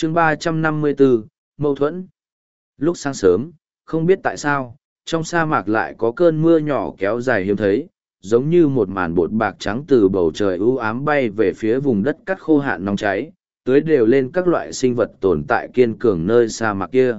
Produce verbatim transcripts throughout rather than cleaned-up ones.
chương ba trăm năm mươi bốn, mâu thuẫn. Lúc sáng sớm, không biết tại sao, trong sa mạc lại có cơn mưa nhỏ kéo dài hiếm thấy, giống như một màn bột bạc trắng từ bầu trời u ám bay về phía vùng đất cắt khô hạn nóng cháy, tưới đều lên các loại sinh vật tồn tại kiên cường nơi sa mạc kia.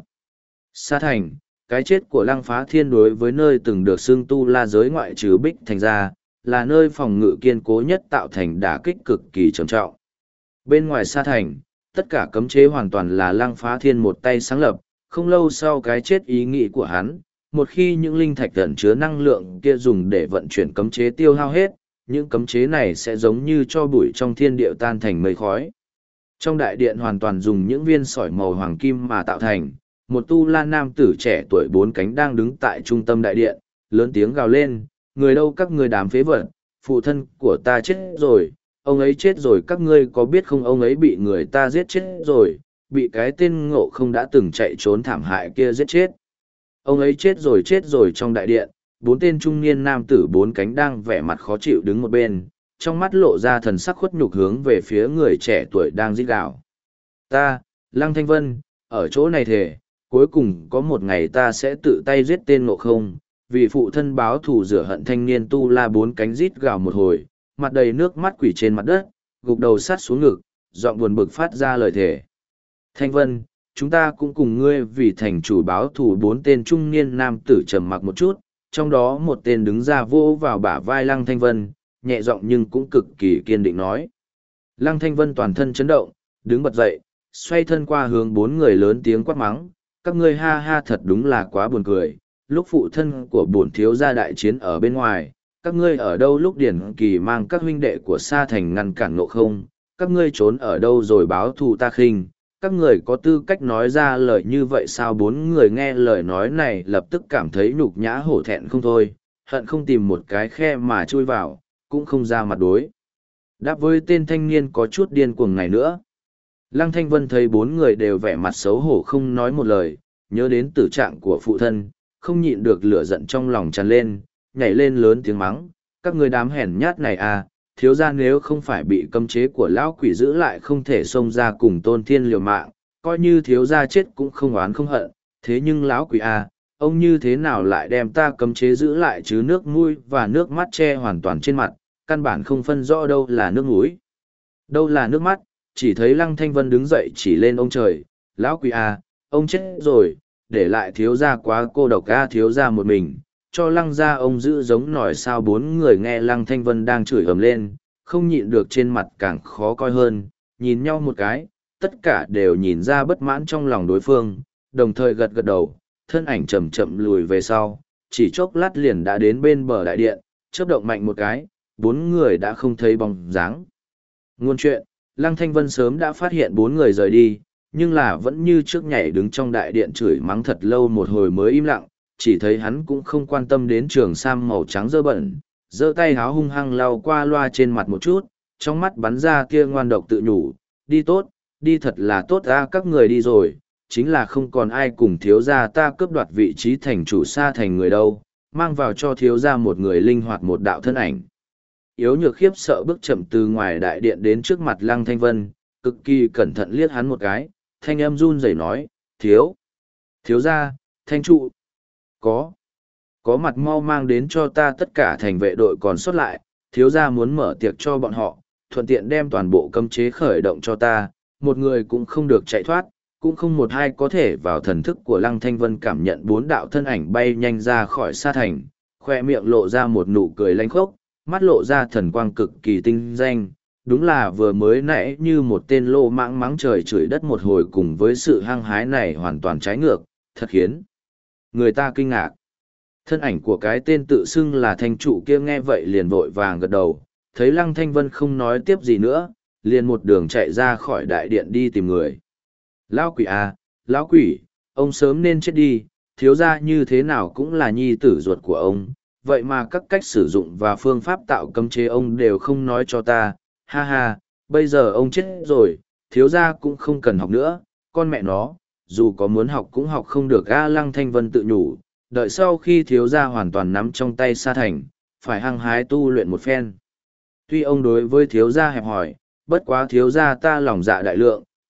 Sa thành, cái chết của Lăng Phá Thiên đối với nơi từng được xưng tu la giới ngoại trừ Bích Thành ra, là nơi phòng ngự kiên cố nhất tạo thành đả kích cực kỳ trầm trọng. Bên ngoài Sa thành, tất cả cấm chế hoàn toàn là Lăng Phá Thiên một tay sáng lập, không lâu sau cái chết ý nghĩ của hắn, một khi những linh thạch ẩn chứa năng lượng kia dùng để vận chuyển cấm chế tiêu hao hết, những cấm chế này sẽ giống như tro bụi trong thiên địa tan thành mây khói. Trong đại điện hoàn toàn dùng những viên sỏi màu hoàng kim mà tạo thành, một tu la nam tử trẻ tuổi bốn cánh đang đứng tại trung tâm đại điện, lớn tiếng gào lên, người đâu các người đám phế vật, phụ thân của ta chết rồi, ông ấy chết rồi, các ngươi có biết không, ông ấy bị người ta giết chết rồi, bị cái tên ngộ không đã từng chạy trốn thảm hại kia giết chết. Ông ấy chết rồi chết rồi. Trong đại điện, bốn tên trung niên nam tử bốn cánh đang vẻ mặt khó chịu đứng một bên, trong mắt lộ ra thần sắc khuất nhục hướng về phía người trẻ tuổi đang rít gào. Ta, Lăng Thanh Vân, ở chỗ này thề, cuối cùng có một ngày ta sẽ tự tay giết tên ngộ không, vì phụ thân báo thù rửa hận. Thanh niên tu la bốn cánh rít gào một hồi, mặt đầy nước mắt quỷ trên mặt đất, gục đầu sát xuống ngực, giọng buồn bực phát ra lời thề. Thanh Vân, chúng ta cũng cùng ngươi vì thành chủ báo thù. Bốn tên trung niên nam tử trầm mặc một chút, trong đó một tên đứng ra vô vào bả vai Lăng Thanh Vân, nhẹ giọng nhưng cũng cực kỳ kiên định nói. Lăng Thanh Vân toàn thân chấn động, đứng bật dậy, xoay thân qua hướng bốn người lớn tiếng quát mắng, các ngươi ha ha thật đúng là quá buồn cười, lúc phụ thân của bổn thiếu gia đại chiến ở bên ngoài, các ngươi ở đâu, lúc Điển Kỳ mang các huynh đệ của Sa Thành ngăn cản Ngộ Không, các ngươi trốn ở đâu rồi báo thù ta khinh, các người có tư cách nói ra lời như vậy sao? Bốn người nghe lời nói này lập tức cảm thấy nhục nhã hổ thẹn không thôi, hận không tìm một cái khe mà chui vào, cũng không ra mặt đối đáp với tên thanh niên có chút điên cuồng này nữa. Lăng Thanh Vân thấy bốn người đều vẻ mặt xấu hổ không nói một lời, nhớ đến tử trạng của phụ thân, không nhịn được lửa giận trong lòng tràn lên, nhảy lên lớn tiếng mắng, các người đám hèn nhát này à, thiếu gia nếu không phải bị cấm chế của lão quỷ giữ lại không thể xông ra cùng Tôn Thiên liều mạng, coi như thiếu gia chết cũng không oán không hận, thế nhưng lão quỷ à, ông như thế nào lại đem ta cấm chế giữ lại chứ? Nước mũi và nước mắt che hoàn toàn trên mặt, căn bản không phân rõ đâu là nước mũi, đâu là nước mắt, chỉ thấy Lăng Thanh Vân đứng dậy chỉ lên ông trời, lão quỷ à, ông chết rồi, để lại thiếu gia quá cô độc a, thiếu gia một mình, cho Lăng gia ông giữ giống nòi sao? Bốn người nghe Lăng Thanh Vân đang chửi ầm lên, không nhịn được trên mặt càng khó coi hơn, nhìn nhau một cái, tất cả đều nhìn ra bất mãn trong lòng đối phương, đồng thời gật gật đầu, thân ảnh chậm chậm lùi về sau, chỉ chốc lát liền đã đến bên bờ đại điện, chớp động mạnh một cái, bốn người đã không thấy bóng dáng. Ngôn chuyện, Lăng Thanh Vân sớm đã phát hiện bốn người rời đi, nhưng là vẫn như trước nhảy đứng trong đại điện chửi mắng thật lâu một hồi mới im lặng, chỉ thấy hắn cũng không quan tâm đến trường sam màu trắng dơ bẩn, giơ tay háo hung hăng lau qua loa trên mặt một chút, trong mắt bắn ra kia ngoan độc tự nhủ, đi tốt, đi thật là tốt ra, các người đi rồi, chính là không còn ai cùng thiếu gia ta cướp đoạt vị trí thành chủ Sa Thành người đâu, mang vào cho thiếu gia một người linh hoạt một đạo thân ảnh. Yếu nhược khiếp sợ bước chậm từ ngoài đại điện đến trước mặt Lăng Thanh Vân, cực kỳ cẩn thận liếc hắn một cái, thanh âm run rẩy nói, thiếu, thiếu gia, thanh trụ, có, có mặt mau mang đến cho ta tất cả thành vệ đội còn sót lại, thiếu gia muốn mở tiệc cho bọn họ, thuận tiện đem toàn bộ cấm chế khởi động cho ta, một người cũng không được chạy thoát, cũng không một hai có thể vào. Thần thức của Lăng Thanh Vân cảm nhận bốn đạo thân ảnh bay nhanh ra khỏi Sa Thành, khoe miệng lộ ra một nụ cười lanh khốc, mắt lộ ra thần quang cực kỳ tinh danh, đúng là vừa mới nãy như một tên lô mãng mắng trời chửi đất một hồi, cùng với sự hăng hái này hoàn toàn trái ngược, thật khiến người ta kinh ngạc. Thân ảnh của cái tên tự xưng là thanh trụ kia nghe vậy liền vội vàng gật đầu, thấy Lăng Thanh Vân không nói tiếp gì nữa, liền một đường chạy ra khỏi đại điện đi tìm người. Lão quỷ à, lão quỷ, ông sớm nên chết đi, thiếu gia như thế nào cũng là nhi tử ruột của ông, vậy mà các cách sử dụng và phương pháp tạo cấm chế ông đều không nói cho ta, ha ha, bây giờ ông chết rồi, thiếu gia cũng không cần học nữa, con mẹ nó, dù có muốn học cũng học không được a. Lăng Thanh Vân tự nhủ, đợi sau khi thiếu gia hoàn toàn nắm trong tay Sa Thành, phải hăng hái tu luyện một phen. Tuy ông đối với thiếu gia hẹp hòi, bất quá thiếu gia ta lòng dạ đại lượng,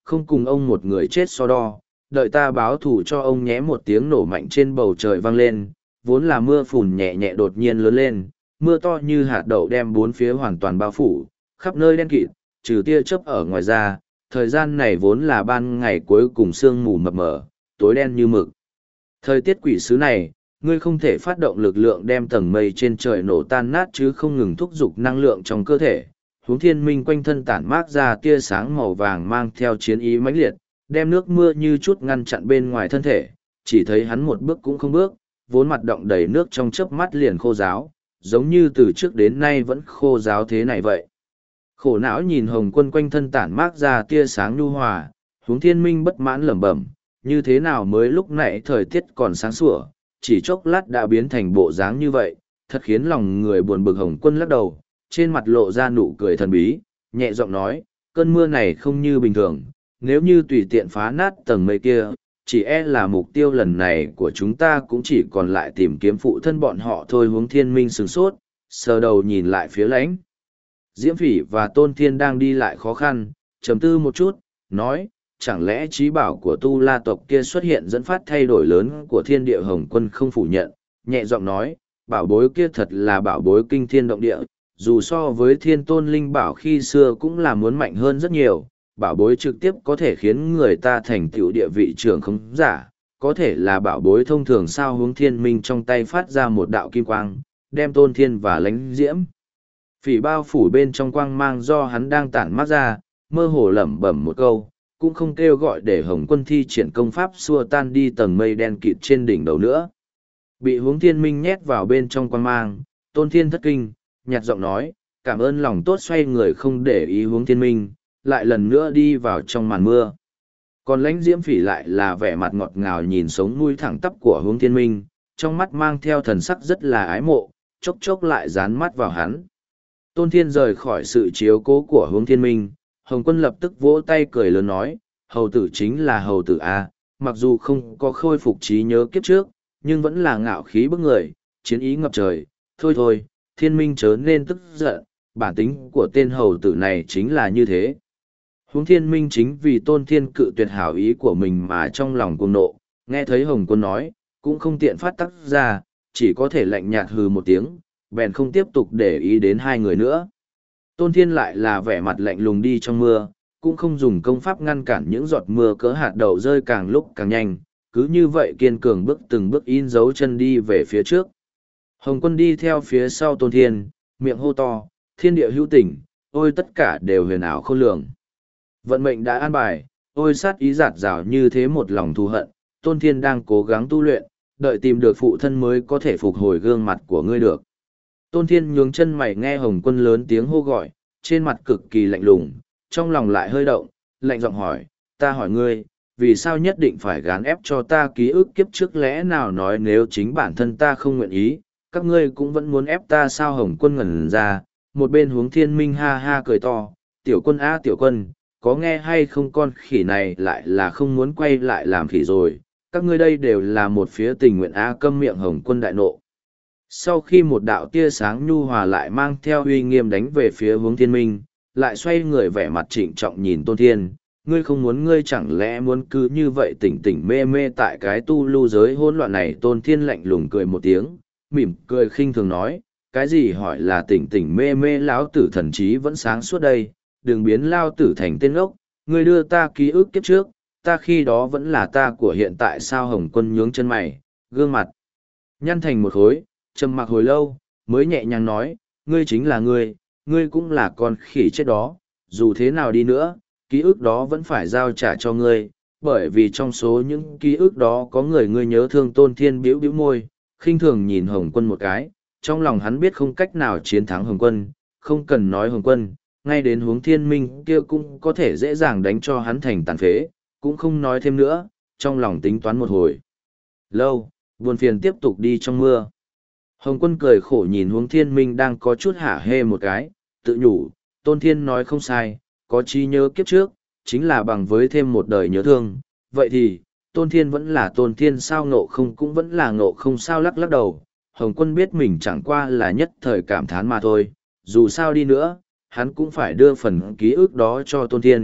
không cùng ông một người chết so đo, đợi ta báo thù cho ông nhé. Một tiếng nổ mạnh trên bầu trời vang lên, vốn là mưa phùn nhẹ nhẹ đột nhiên lớn lên, mưa to như hạt đậu đem bốn phía hoàn toàn bao phủ, khắp nơi đen kịt, trừ tia chớp ở ngoài ra, thời gian này vốn là ban ngày cuối cùng sương mù mập mờ, tối đen như mực. Thời tiết quỷ xứ này, ngươi không thể phát động lực lượng đem tầng mây trên trời nổ tan nát chứ không ngừng thúc giục năng lượng trong cơ thể. Huống thiên minh quanh thân tản mát ra tia sáng màu vàng mang theo chiến ý mãnh liệt, đem nước mưa như chút ngăn chặn bên ngoài thân thể, chỉ thấy hắn một bước cũng không bước, vốn mặt động đầy nước trong chớp mắt liền khô ráo, giống như từ trước đến nay vẫn khô ráo thế này vậy. Khổ não nhìn Hồng Quân quanh thân tản mát ra tia sáng nhu hòa, Huống thiên minh bất mãn lẩm bẩm, như thế nào mới lúc nãy thời tiết còn sáng sủa, chỉ chốc lát đã biến thành bộ dáng như vậy, thật khiến lòng người buồn bực. Hồng Quân lắc đầu, trên mặt lộ ra nụ cười thần bí, nhẹ giọng nói, cơn mưa này không như bình thường, nếu như tùy tiện phá nát tầng mây kia, chỉ e là mục tiêu lần này của chúng ta cũng chỉ còn lại tìm kiếm phụ thân bọn họ thôi. Huống thiên minh sửng sốt, sờ đầu nhìn lại phía lãnh Diễm Phỉ và Tôn Thiên đang đi lại khó khăn, trầm tư một chút, nói, chẳng lẽ trí bảo của tu la tộc kia xuất hiện dẫn phát thay đổi lớn của thiên địa? Hồng Quân không phủ nhận, nhẹ giọng nói, bảo bối kia thật là bảo bối kinh thiên động địa, dù so với thiên tôn linh bảo khi xưa cũng là muốn mạnh hơn rất nhiều. Bảo bối trực tiếp có thể khiến người ta thành tựu địa vị trưởng không giả, có thể là bảo bối thông thường sao? Huống thiên minh trong tay phát ra một đạo kim quang, đem Tôn Thiên và Lãnh Diễm Phỉ bao phủ bên trong quang mang do hắn đang tản mát ra, mơ hồ lẩm bẩm một câu, cũng không kêu gọi để Hồng Quân thi triển công pháp xua tan đi tầng mây đen kịt trên đỉnh đầu nữa. Bị Huống thiên minh nhét vào bên trong quang mang, Tôn Thiên thất kinh, nhạt giọng nói, cảm ơn. Lòng tốt xoay người không để ý Huống thiên minh, lại lần nữa đi vào trong màn mưa. Còn Lãnh Diễm Phỉ lại là vẻ mặt ngọt ngào nhìn sống mũi thẳng tắp của Huống thiên minh, trong mắt mang theo thần sắc rất là ái mộ, chốc chốc lại dán mắt vào hắn. Tôn Thiên rời khỏi sự chiếu cố của Huống thiên minh, Hồng Quân lập tức vỗ tay cười lớn nói, hầu tử chính là hầu tử A, mặc dù không có khôi phục trí nhớ kiếp trước, nhưng vẫn là ngạo khí bức người, chiến ý ngập trời. Thôi thôi, thiên minh chớ nên tức giận, bản tính của tên hầu tử này chính là như thế. Huống thiên minh chính vì Tôn Thiên cự tuyệt hảo ý của mình mà trong lòng cuồng nộ, nghe thấy Hồng Quân nói, cũng không tiện phát tác ra, chỉ có thể lạnh nhạt hừ một tiếng, bèn không tiếp tục để ý đến hai người nữa. Tôn Thiên lại là vẻ mặt lạnh lùng đi trong mưa, cũng không dùng công pháp ngăn cản những giọt mưa cỡ hạt đậu rơi càng lúc càng nhanh, cứ như vậy kiên cường bước từng bước in dấu chân đi về phía trước. Hồng Quân đi theo phía sau Tôn Thiên, miệng hô to, thiên địa hữu tình, ôi tất cả đều huyền ảo khôn lường. Vận mệnh đã an bài, ôi sát ý giạt rào như thế một lòng thù hận, Tôn Thiên đang cố gắng tu luyện, đợi tìm được phụ thân mới có thể phục hồi gương mặt của ngươi được. Tôn Thiên nhướng chân mày nghe Hồng Quân lớn tiếng hô gọi, trên mặt cực kỳ lạnh lùng, trong lòng lại hơi động, lạnh giọng hỏi, ta hỏi ngươi, vì sao nhất định phải gán ép cho ta ký ức kiếp trước? Lẽ nào nói nếu chính bản thân ta không nguyện ý, các ngươi cũng vẫn muốn ép ta sao? Hồng Quân ngẩn ra, một bên Huống thiên minh ha ha cười to, tiểu quân a tiểu quân, có nghe hay không, con khỉ này lại là không muốn quay lại làm khỉ rồi, các ngươi đây đều là một phía tình nguyện a. Câm miệng. Hồng Quân đại nộ. Sau khi một đạo tia sáng nhu hòa lại mang theo uy nghiêm đánh về phía Huống thiên minh, lại xoay người vẻ mặt trịnh trọng nhìn Tôn Thiên, ngươi không muốn, ngươi chẳng lẽ muốn cứ như vậy tỉnh tỉnh mê mê tại cái tu lưu giới hỗn loạn này? Tôn Thiên lạnh lùng cười một tiếng, mỉm cười khinh thường nói, cái gì hỏi là tỉnh tỉnh mê mê, lão tử thần trí vẫn sáng suốt đây, đừng biến lao tử thành tên ngốc, ngươi đưa ta ký ức kiếp trước, ta khi đó vẫn là ta của hiện tại sao? Hồng Quân nhướng chân mày, gương mặt nhăn thành một khối, trầm mặc hồi lâu, mới nhẹ nhàng nói, ngươi chính là ngươi, ngươi cũng là con khỉ chết đó, dù thế nào đi nữa, ký ức đó vẫn phải giao trả cho ngươi, bởi vì trong số những ký ức đó có người ngươi nhớ thương. Tôn Thiên bĩu bĩu môi, khinh thường nhìn Hồng Quân một cái, trong lòng hắn biết không cách nào chiến thắng Hồng Quân, không cần nói Hồng Quân, ngay đến Huống thiên minh kia cũng có thể dễ dàng đánh cho hắn thành tàn phế, cũng không nói thêm nữa, trong lòng tính toán một hồi lâu, buồn phiền tiếp tục đi trong mưa. Hồng Quân cười khổ nhìn Huống thiên minh đang có chút hả hê một cái, tự nhủ, Tôn Thiên nói không sai, có trí nhớ kiếp trước, chính là bằng với thêm một đời nhớ thương, vậy thì, Tôn Thiên vẫn là Tôn Thiên sao? Ngộ không cũng vẫn là ngộ không sao? Lắc lắc đầu, Hồng Quân biết mình chẳng qua là nhất thời cảm thán mà thôi, dù sao đi nữa, hắn cũng phải đưa phần ký ức đó cho Tôn Thiên,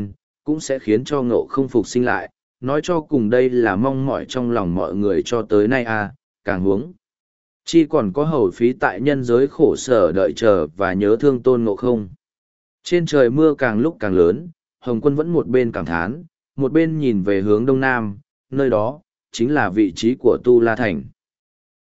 cũng sẽ khiến cho ngộ không phục sinh lại, nói cho cùng đây là mong mỏi trong lòng mọi người cho tới nay à, càng huống. Chi còn có hầu phí tại nhân giới khổ sở đợi chờ và nhớ thương tôn ngộ không. Trên trời mưa càng lúc càng lớn, Hồng Quân vẫn một bên cảm thán, một bên nhìn về hướng đông nam, nơi đó, chính là vị trí của Tu La Thành.